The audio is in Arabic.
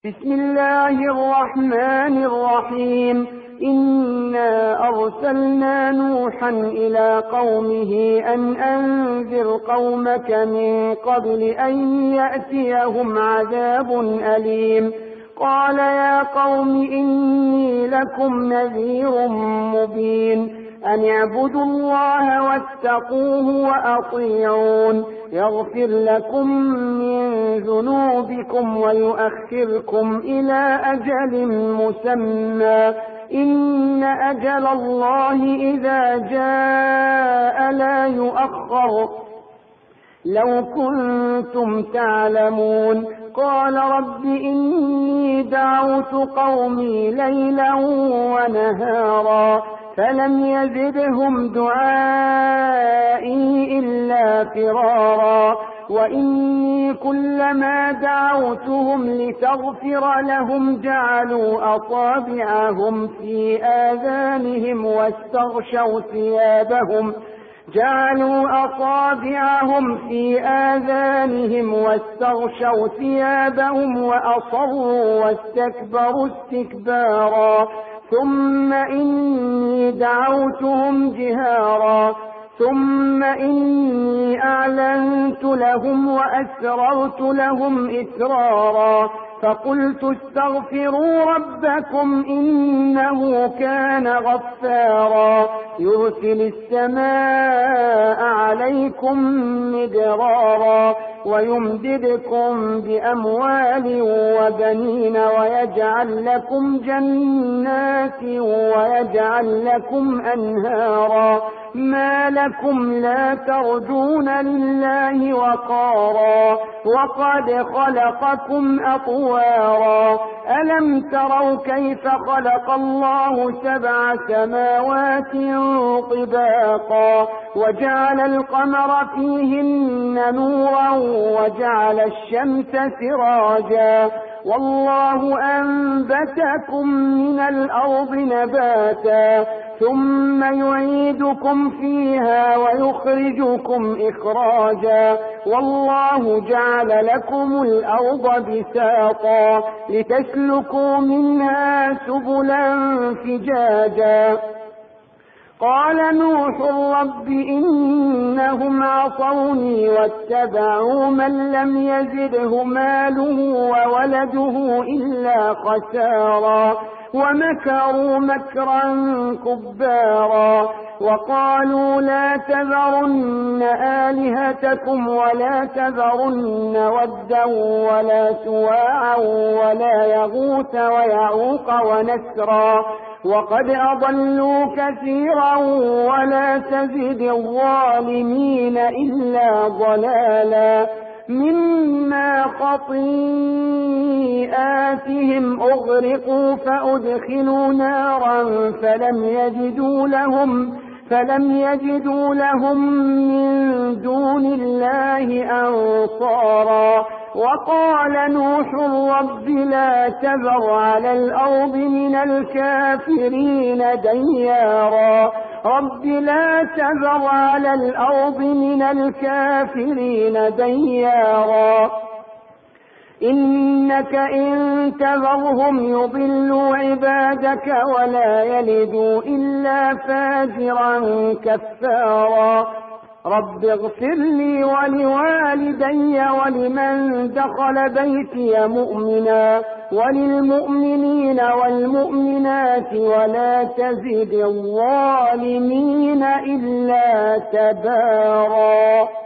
بسم الله الرحمن الرحيم. إنا أرسلنا نوحا إلى قومه أن أنذر قومك من قبل أن يأتيهم عذاب أليم. قال يا قوم إني لكم نذير مبين أن اعبدوا الله واتقوه وأطيعون يغفر لكم من ذنوبكم ويؤخركم إلى أجل مسمى إن أجل الله إذا جاء لا يؤخر لو كنتم تعلمون. قال رب إني دعوت قومي ليلا ونهارا فلم يزدهم دعائي إلا فرارا وإني كلما دعوتهم لتغفر لهم جعلوا أصابعهم في آذانهم واستغشوا ثيابهم وأصروا واستكبروا استكبارا ثم إني دعوتهم جهارا ثم إني أعلنت لهم وأسررت لهم إسرارا فقلت استغفروا ربكم إنه كان غفارا يرسل السماء عليكم مدرارا ويمددكم بأموال وبنين ويجعل لكم جنات ويجعل لكم أنهارا ما لكم لا ترجون لله وقارا وقد خلقكم أطوارا ألم تروا كيف خلق الله 7 سماوات طباقا وجعل القمر فيهن نورا وجعل الشمس سراجا والله أنبتكم من الأرض نباتا ثم يعيدكم فيها ويخرجكم إخراجا والله جعل لكم الأرض بساطا لتسلكوا منها سبلا فجاجا. قال نوح رب إنهم عصوني واتبعوا من لم يزده ماله وولده إلا خسارا ومكروا مكرا كبارا وقالوا لا تذرن آلهتكم ولا تذرن ودا ولا سواعا ولا يغوث ويعوق ونسرا وقد أضلوا كثيرا ولا تزد الظالمين إلا ضلالا مما خطيئاتهم أغرقوا فأدخلوا نارا فلم يجدوا لهم من دون الله أنصارا. وقال نوح رب لا تذر على الأرض من الكافرين ديارا إنك إن تذرهم يضلوا عبادك ولا يلدوا إلا فاجرا كفارا. رب اغفر لي ولوالدي ولمن دخل بيتي مؤمنا وللمؤمنين والمؤمنات ولا تزد الظالمين إلا تبارا.